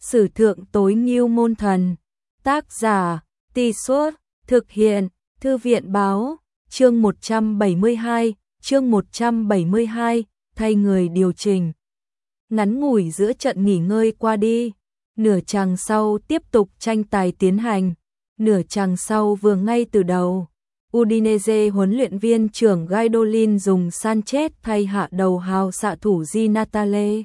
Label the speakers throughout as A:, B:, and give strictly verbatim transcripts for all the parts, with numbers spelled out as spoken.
A: Sử thượng tối ngưu môn thần. Tác giả, Tì Suốt, thực hiện, Thư viện báo, chương một trăm bảy mươi hai, chương một trăm bảy mươi hai, thay người điều chỉnh. Ngắn ngủi giữa trận nghỉ ngơi qua đi, nửa chặng sau tiếp tục tranh tài tiến hành, nửa chặng sau vừa ngay từ đầu. Udinese huấn luyện viên trưởng Gaidolin dùng Sanchez thay hạ đầu hào xạ thủ Di Natale.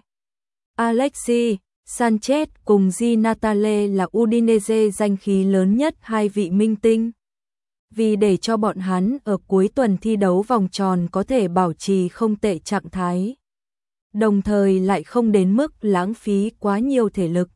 A: Alexis Sanchez cùng Di Natale là Udinese danh khí lớn nhất hai vị minh tinh. Vì để cho bọn hắn ở cuối tuần thi đấu vòng tròn có thể bảo trì không tệ trạng thái, đồng thời lại không đến mức lãng phí quá nhiều thể lực.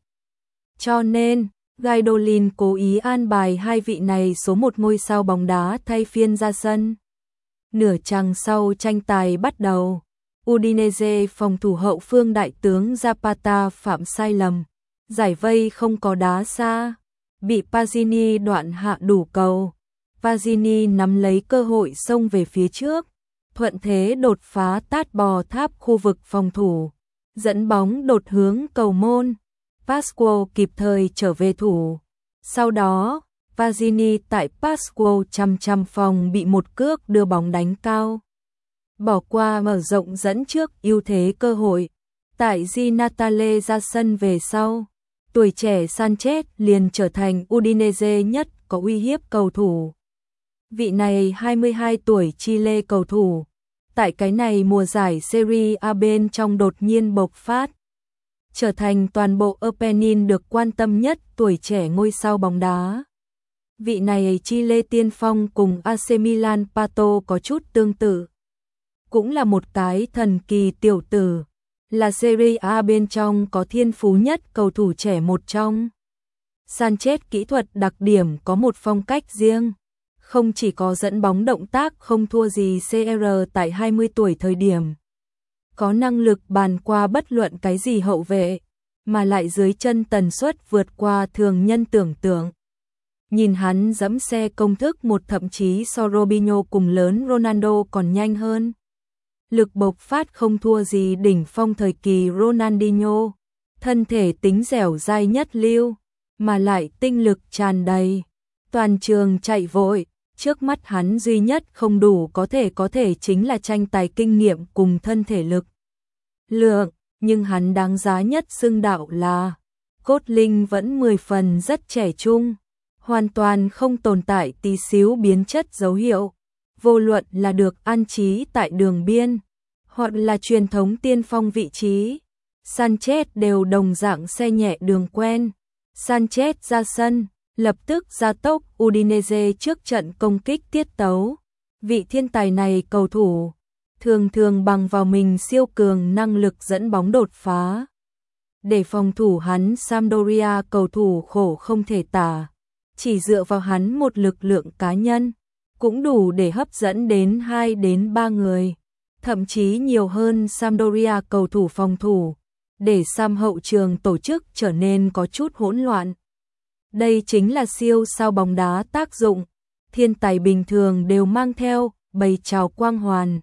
A: Cho nên, Gaidolin cố ý an bài hai vị này số một ngôi sao bóng đá thay phiên ra sân. Nửa chặng sau tranh tài bắt đầu, Udinese phòng thủ hậu phương đại tướng Zapata phạm sai lầm, giải vây không có đá xa, bị Pazzini đoạn hạ đủ cầu. Pazzini nắm lấy cơ hội xông về phía trước, thuận thế đột phá tát bò tháp khu vực phòng thủ, dẫn bóng đột hướng cầu môn. Pascual kịp thời trở về thủ. Sau đó, Pazzini tại Pascual chăm chăm phòng bị một cước đưa bóng đánh cao, bỏ qua mở rộng dẫn trước ưu thế cơ hội. Tại Di Natale ra sân về sau, tuổi trẻ Sanchez liền trở thành Udinese nhất có uy hiếp cầu thủ. Vị này hai mươi hai tuổi Chile cầu thủ, tại cái này mùa giải Serie A bên trong đột nhiên bộc phát, trở thành toàn bộ Apennine được quan tâm nhất tuổi trẻ ngôi sao bóng đá. Vị này Chile tiên phong cùng a xê Milan Pato có chút tương tự, cũng là một cái thần kỳ tiểu tử, là Serie A bên trong có thiên phú nhất cầu thủ trẻ một trong. Sanchez kỹ thuật đặc điểm có một phong cách riêng, không chỉ có dẫn bóng động tác không thua gì xê rờ tại hai mươi tuổi thời điểm, có năng lực bàn qua bất luận cái gì hậu vệ, mà lại dưới chân tần suất vượt qua thường nhân tưởng tượng. Nhìn hắn dẫm xe công thức một thậm chí so Robinho cùng lớn Ronaldo còn nhanh hơn. Lực bộc phát không thua gì đỉnh phong thời kỳ Ronaldinho, thân thể tính dẻo dai nhất lưu, mà lại tinh lực tràn đầy. Toàn trường chạy vội, trước mắt hắn duy nhất không đủ có thể có thể chính là tranh tài kinh nghiệm cùng thân thể lực lượng, nhưng hắn đáng giá nhất xưng đạo là cốt linh vẫn mười phần rất trẻ trung, hoàn toàn không tồn tại tí xíu biến chất dấu hiệu, vô luận là được an trí tại đường biên, hoặc là truyền thống tiên phong vị trí. Sanchez đều đồng dạng xe nhẹ đường quen. Sanchez ra sân, lập tức gia tốc Udinese trước trận công kích tiết tấu. Vị thiên tài này cầu thủ, thường thường bằng vào mình siêu cường năng lực dẫn bóng đột phá. Để phòng thủ hắn Sampdoria cầu thủ khổ không thể tả, chỉ dựa vào hắn một lực lượng cá nhân, cũng đủ để hấp dẫn đến hai đến ba người, thậm chí nhiều hơn Sampdoria cầu thủ phòng thủ, để Sam hậu trường tổ chức trở nên có chút hỗn loạn. Đây chính là siêu sao bóng đá tác dụng, thiên tài bình thường đều mang theo bầy trào quang hoàn.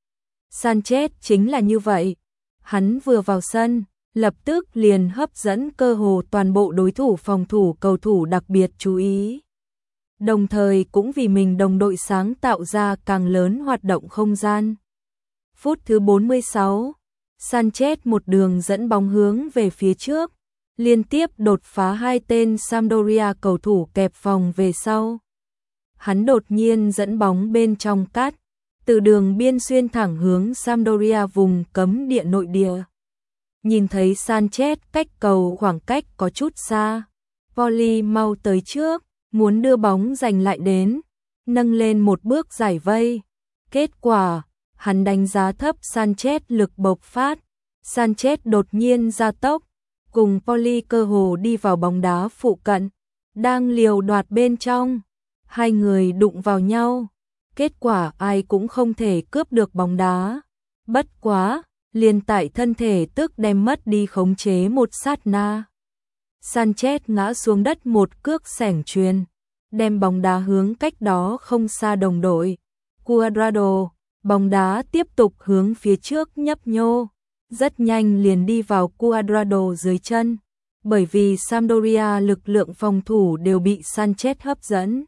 A: Sanchez chính là như vậy, hắn vừa vào sân, lập tức liền hấp dẫn cơ hồ toàn bộ đối thủ phòng thủ cầu thủ đặc biệt chú ý. Đồng thời cũng vì mình đồng đội sáng tạo ra càng lớn hoạt động không gian. Phút thứ bốn mươi sáu, Sanchez một đường dẫn bóng hướng về phía trước, liên tiếp đột phá hai tên Sampdoria cầu thủ kẹp phòng về sau. Hắn đột nhiên dẫn bóng bên trong cắt, từ đường biên xuyên thẳng hướng Sampdoria vùng cấm địa nội địa. Nhìn thấy Sanchez cách cầu khoảng cách có chút xa, Poli mau tới trước, muốn đưa bóng giành lại đến, nâng lên một bước giải vây. Kết quả, hắn đánh giá thấp Sanchez lực bộc phát. Sanchez đột nhiên gia tốc, cùng Poli cơ hồ đi vào bóng đá phụ cận, đang liều đoạt bên trong. Hai người đụng vào nhau, kết quả ai cũng không thể cướp được bóng đá. Bất quá, liền tại thân thể tức đem mất đi khống chế một sát na, Sanchez ngã xuống đất một cước xẻng chuyền, đem bóng đá hướng cách đó không xa đồng đội Cuadrado. Bóng đá tiếp tục hướng phía trước nhấp nhô, rất nhanh liền đi vào Cuadrado dưới chân, bởi vì Sampdoria lực lượng phòng thủ đều bị Sanchez hấp dẫn.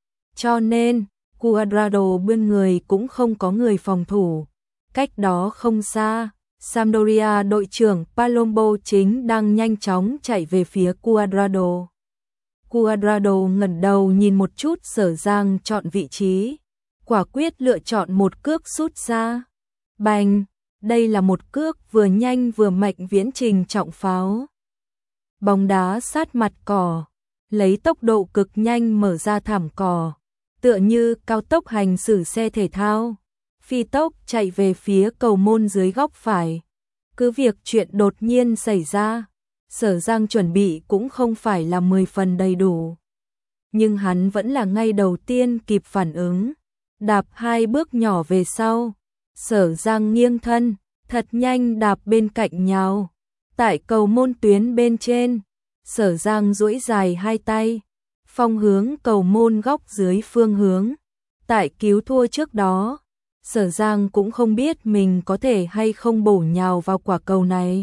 A: Cho nên, Cuadrado bên người cũng không có người phòng thủ. Cách đó không xa, Sampdoria đội trưởng Palombo chính đang nhanh chóng chạy về phía Cuadrado. Cuadrado ngẩng đầu nhìn một chút Sở Giang chọn vị trí, quả quyết lựa chọn một cước sút ra. Bành, đây là một cước vừa nhanh vừa mạnh viễn trình trọng pháo. Bóng đá sát mặt cỏ, lấy tốc độ cực nhanh mở ra thảm cỏ, tựa như cao tốc hành xử xe thể thao, phi tốc chạy về phía cầu môn dưới góc phải. Cứ việc chuyện đột nhiên xảy ra, Sở Giang chuẩn bị cũng không phải là mười phần đầy đủ. Nhưng hắn vẫn là ngay đầu tiên kịp phản ứng, đạp hai bước nhỏ về sau. Sở Giang nghiêng thân, thật nhanh đạp bên cạnh nhào. Tại cầu môn tuyến bên trên, Sở Giang duỗi dài hai tay, phong hướng cầu môn góc dưới phương hướng. Tại cứu thua trước đó, Sở Giang cũng không biết mình có thể hay không bổ nhào vào quả cầu này.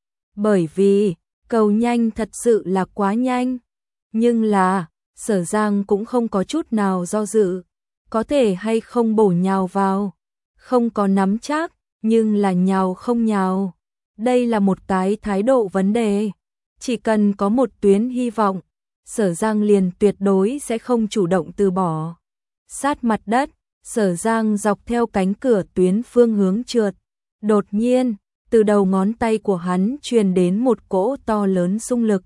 A: Bởi vì, cầu nhanh thật sự là quá nhanh. Nhưng là, Sở Giang cũng không có chút nào do dự, có thể hay không bổ nhào vào. Không có nắm chắc, nhưng là nhào không nhào. Đây là một cái thái độ vấn đề. Chỉ cần có một tuyến hy vọng, Sở Giang liền tuyệt đối sẽ không chủ động từ bỏ. Sát mặt đất, Sở Giang dọc theo cánh cửa tuyến phương hướng trượt. Đột nhiên, từ đầu ngón tay của hắn truyền đến một cỗ to lớn xung lực.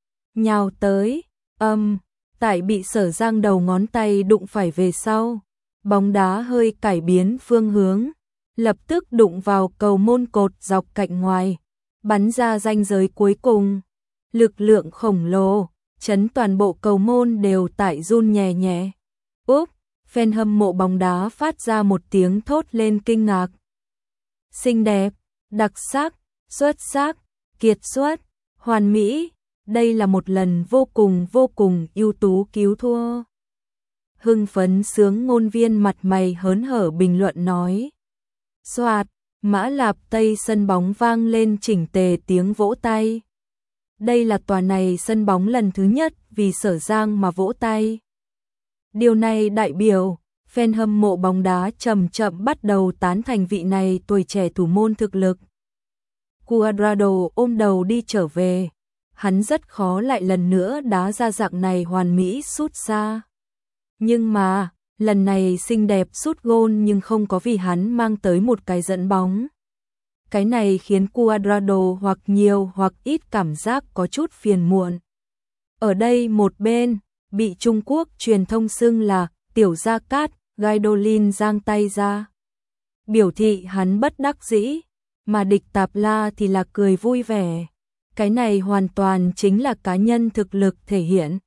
A: Nhào tới, âm, tại bị Sở Giang đầu ngón tay đụng phải về sau. Bóng đá hơi cải biến phương hướng, lập tức đụng vào cầu môn cột dọc cạnh ngoài, bắn ra ranh giới cuối cùng. Lực lượng khổng lồ, chấn toàn bộ cầu môn đều tại run nhẹ nhẹ. Úp, fan hâm mộ bóng đá phát ra một tiếng thốt lên kinh ngạc. Xinh đẹp, đặc sắc, xuất sắc, kiệt xuất, hoàn mỹ, đây là một lần vô cùng vô cùng ưu tú cứu thua. Hưng phấn sướng ngôn viên mặt mày hớn hở bình luận nói. Soạt, Mã Lạp Tây sân bóng vang lên chỉnh tề tiếng vỗ tay. Đây là tòa này sân bóng lần thứ nhất vì Sở Giang mà vỗ tay. Điều này đại biểu, fan hâm mộ bóng đá chậm chậm bắt đầu tán thành vị này tuổi trẻ thủ môn thực lực. Cuadrado ôm đầu đi trở về, hắn rất khó lại lần nữa đá ra dạng này hoàn mỹ sút xa. Nhưng mà, lần này xinh đẹp sút gôn nhưng không có vì hắn mang tới một cái dẫn bóng. Cái này khiến Cuadrado hoặc nhiều hoặc ít cảm giác có chút phiền muộn. Ở đây một bên, bị Trung Quốc truyền thông xưng là tiểu Gia Cát, Gaidolin giang tay ra. Biểu thị hắn bất đắc dĩ, mà địch Tạp La thì là cười vui vẻ. Cái này hoàn toàn chính là cá nhân thực lực thể hiện.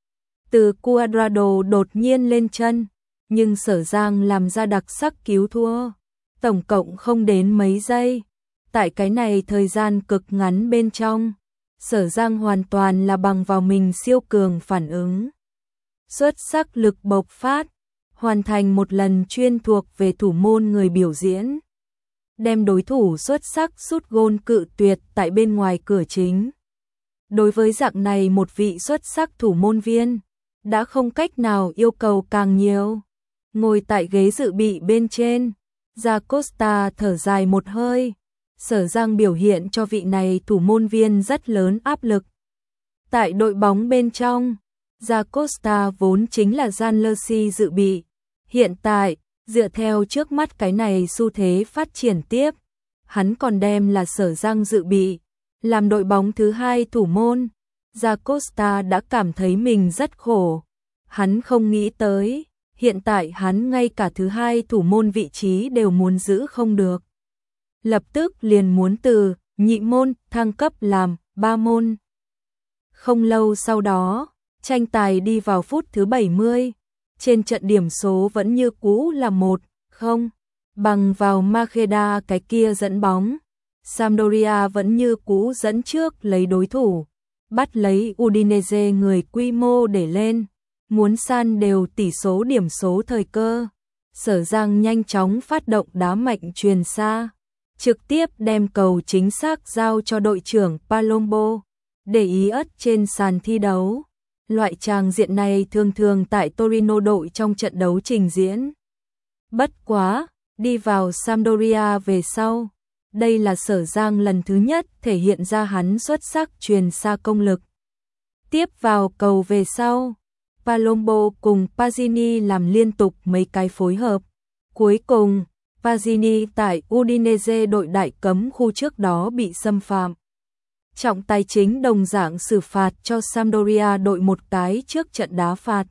A: Từ Cuadrado đột nhiên lên chân, nhưng Sở Giang làm ra đặc sắc cứu thua. Tổng cộng không đến mấy giây. Tại cái này thời gian cực ngắn bên trong, Sở Giang hoàn toàn là bằng vào mình siêu cường phản ứng. Xuất sắc lực bộc phát, hoàn thành một lần chuyên thuộc về thủ môn người biểu diễn. Đem đối thủ xuất sắc sút gôn cự tuyệt tại bên ngoài cửa chính. Đối với dạng này một vị xuất sắc thủ môn viên, đã không cách nào yêu cầu càng nhiều. Ngồi tại ghế dự bị bên trên, Da Costa thở dài một hơi. Sở Giang biểu hiện cho vị này thủ môn viên rất lớn áp lực. Tại đội bóng bên trong, Da Costa vốn chính là Janlersi dự bị. Hiện tại, dựa theo trước mắt cái này xu thế phát triển tiếp, hắn còn đem là Sở Giang dự bị. Làm đội bóng thứ hai thủ môn, Da Costa đã cảm thấy mình rất khổ. Hắn không nghĩ tới, hiện tại hắn ngay cả thứ hai thủ môn vị trí đều muốn giữ không được. Lập tức liền muốn từ nhị môn thăng cấp làm ba môn. Không lâu sau đó, tranh tài đi vào phút thứ bảy mươi, trên trận điểm số vẫn như cũ là một không, bằng vào Macheda cái kia dẫn bóng. Sampdoria vẫn như cũ dẫn trước lấy đối thủ, bắt lấy Udinese người quy mô để lên, muốn san đều tỷ số điểm số thời cơ. Sở Giang nhanh chóng phát động đá mạnh truyền xa, trực tiếp đem cầu chính xác giao cho đội trưởng Palombo. để ý ất trên sàn thi đấu. Loại tràng diện này thường thường tại Torino đội trong trận đấu trình diễn. Bất quá, đi vào Sampdoria về sau, đây là Sở Giang lần thứ nhất thể hiện ra hắn xuất sắc truyền xa công lực. Tiếp vào cầu về sau, Palombo cùng Pazzini làm liên tục mấy cái phối hợp. Cuối cùng, Pazzini tại Udinese đội đại cấm khu trước đó bị xâm phạm. Trọng tài chính đồng dạng xử phạt cho Sampdoria đội một cái trước trận đá phạt.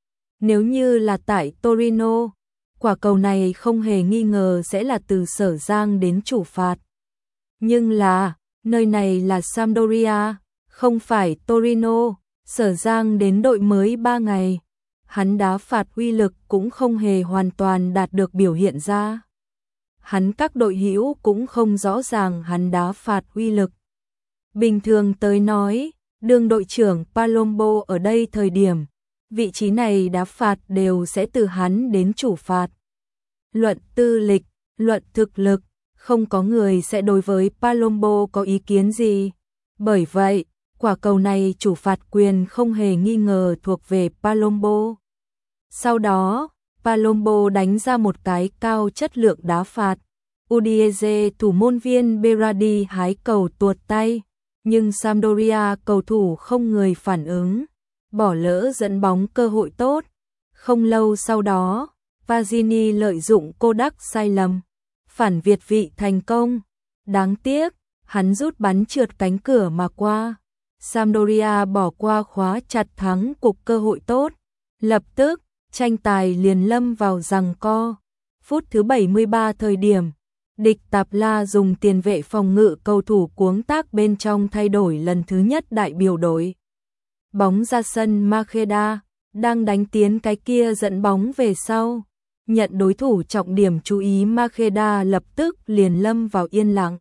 A: Nếu như là tại Torino, quả cầu này không hề nghi ngờ sẽ là từ Sở Giang đến chủ phạt. Nhưng là, nơi này là Sampdoria, không phải Torino, Sở Giang đến đội mới ba ngày. Hắn đá phạt uy lực cũng không hề hoàn toàn đạt được biểu hiện ra. Hắn các đội hữu cũng không rõ ràng hắn đá phạt uy lực. Bình thường tới nói, đương đội trưởng Palombo ở đây thời điểm, vị trí này đá phạt đều sẽ từ hắn đến chủ phạt. Luận tư lịch, luận thực lực, không có người sẽ đối với Palombo có ý kiến gì. Bởi vậy, quả cầu này chủ phạt quyền không hề nghi ngờ thuộc về Palombo. Sau đó, Palombo đánh ra một cái cao chất lượng đá phạt. Udinese thủ môn viên Berardi hái cầu tuột tay, nhưng Sampdoria cầu thủ không người phản ứng, bỏ lỡ dẫn bóng cơ hội tốt. Không lâu sau đó, Pazzini lợi dụng cô đắc sai lầm, phản việt vị thành công. Đáng tiếc, hắn rút bắn trượt cánh cửa mà qua. Sampdoria bỏ qua khóa chặt thắng cục cơ hội tốt. Lập tức, tranh tài liền lâm vào giằng co. Phút thứ bảy mươi ba thời điểm, địch Tạp La dùng tiền vệ phòng ngự cầu thủ cuống tác bên trong thay đổi lần thứ nhất đại biểu đội. Bóng ra sân Macheda, đang đánh tiến cái kia dẫn bóng về sau. Nhận đối thủ trọng điểm chú ý Macheda lập tức liền lâm vào yên lặng.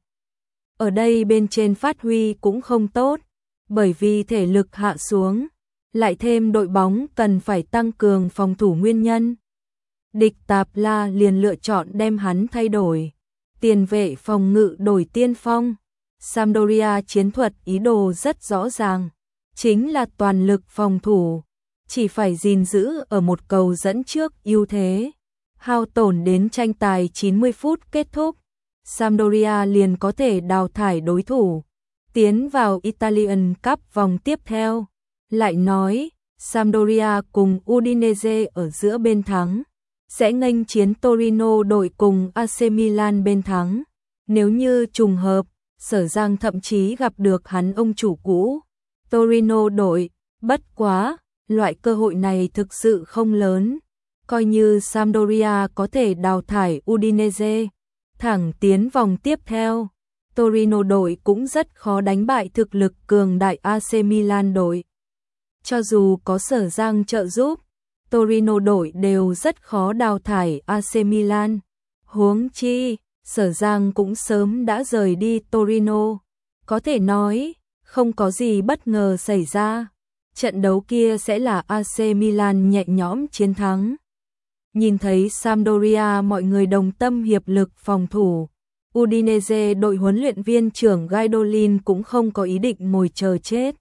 A: Ở đây bên trên phát huy cũng không tốt, bởi vì thể lực hạ xuống, lại thêm đội bóng cần phải tăng cường phòng thủ nguyên nhân. Địch Tạp La liền lựa chọn đem hắn thay đổi. Tiền vệ phòng ngự đổi tiên phong. Sampdoria chiến thuật ý đồ rất rõ ràng, chính là toàn lực phòng thủ, chỉ phải gìn giữ ở một cầu dẫn trước ưu thế. Hao tổn đến tranh tài chín mươi phút kết thúc, Sampdoria liền có thể đào thải đối thủ, tiến vào Italian Cup vòng tiếp theo. Lại nói, Sampdoria cùng Udinese ở giữa bên thắng, sẽ nghênh chiến Torino đội cùng a xê Milan bên thắng. Nếu như trùng hợp, Sở Giang thậm chí gặp được hắn ông chủ cũ, Torino đội. Bất quá, loại cơ hội này thực sự không lớn. Coi như Sampdoria có thể đào thải Udinese, thẳng tiến vòng tiếp theo, Torino đội cũng rất khó đánh bại thực lực cường đại a xê Milan đội. Cho dù có Sở Giang trợ giúp, Torino đội đều rất khó đào thải a xê Milan. Huống chi, Sở Giang cũng sớm đã rời đi Torino. Có thể nói, không có gì bất ngờ xảy ra. Trận đấu kia sẽ là a xê Milan nhẹ nhõm chiến thắng. Nhìn thấy Sampdoria mọi người đồng tâm hiệp lực phòng thủ, Udinese đội huấn luyện viên trưởng Gaidolin cũng không có ý định ngồi chờ chết.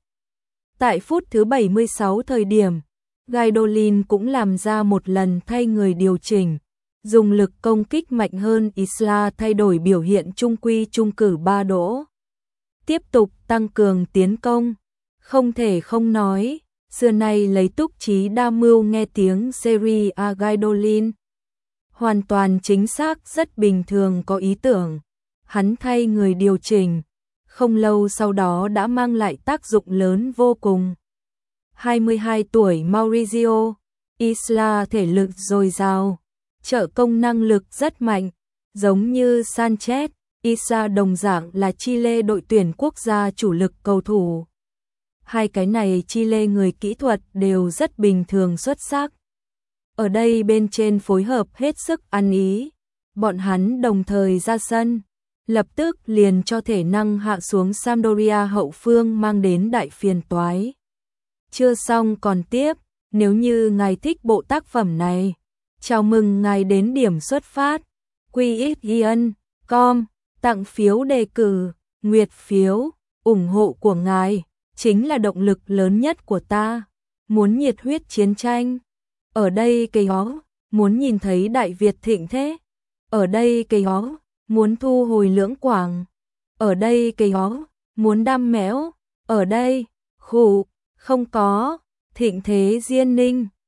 A: Tại phút thứ bảy mươi sáu thời điểm, Gaidolin cũng làm ra một lần thay người điều chỉnh, dùng lực công kích mạnh hơn Isla thay đổi biểu hiện trung quy trung cử ba đỗ. Tiếp tục tăng cường tiến công, không thể không nói, xưa nay lấy túc trí đa mưu nghe tiếng Serie A Gaidolin. Hoàn toàn chính xác, rất bình thường có ý tưởng. Hắn thay người điều chỉnh, không lâu sau đó đã mang lại tác dụng lớn vô cùng. hai mươi hai tuổi Maurizio Isla thể lực dồi dào, trợ công năng lực rất mạnh, giống như Sanchez, Isla đồng dạng là Chile đội tuyển quốc gia chủ lực cầu thủ. Hai cái này Chile người kỹ thuật đều rất bình thường xuất sắc. Ở đây bên trên phối hợp hết sức ăn ý, bọn hắn đồng thời ra sân, lập tức liền cho thể năng hạ xuống Sampdoria hậu phương mang đến đại phiền toái. Chưa xong còn tiếp, nếu như ngài thích bộ tác phẩm này, chào mừng ngài đến điểm xuất phát, quy ích yên com, tặng phiếu đề cử, nguyệt phiếu, ủng hộ của ngài chính là động lực lớn nhất của ta. Muốn nhiệt huyết chiến tranh. Ở đây cây ó, muốn nhìn thấy Đại Việt thịnh thế. Ở đây cây ó, muốn thu hồi Lưỡng Quảng. Ở đây cây ó, muốn đam mẽo. Ở đây, khủ, không có, thịnh thế Diên Ninh.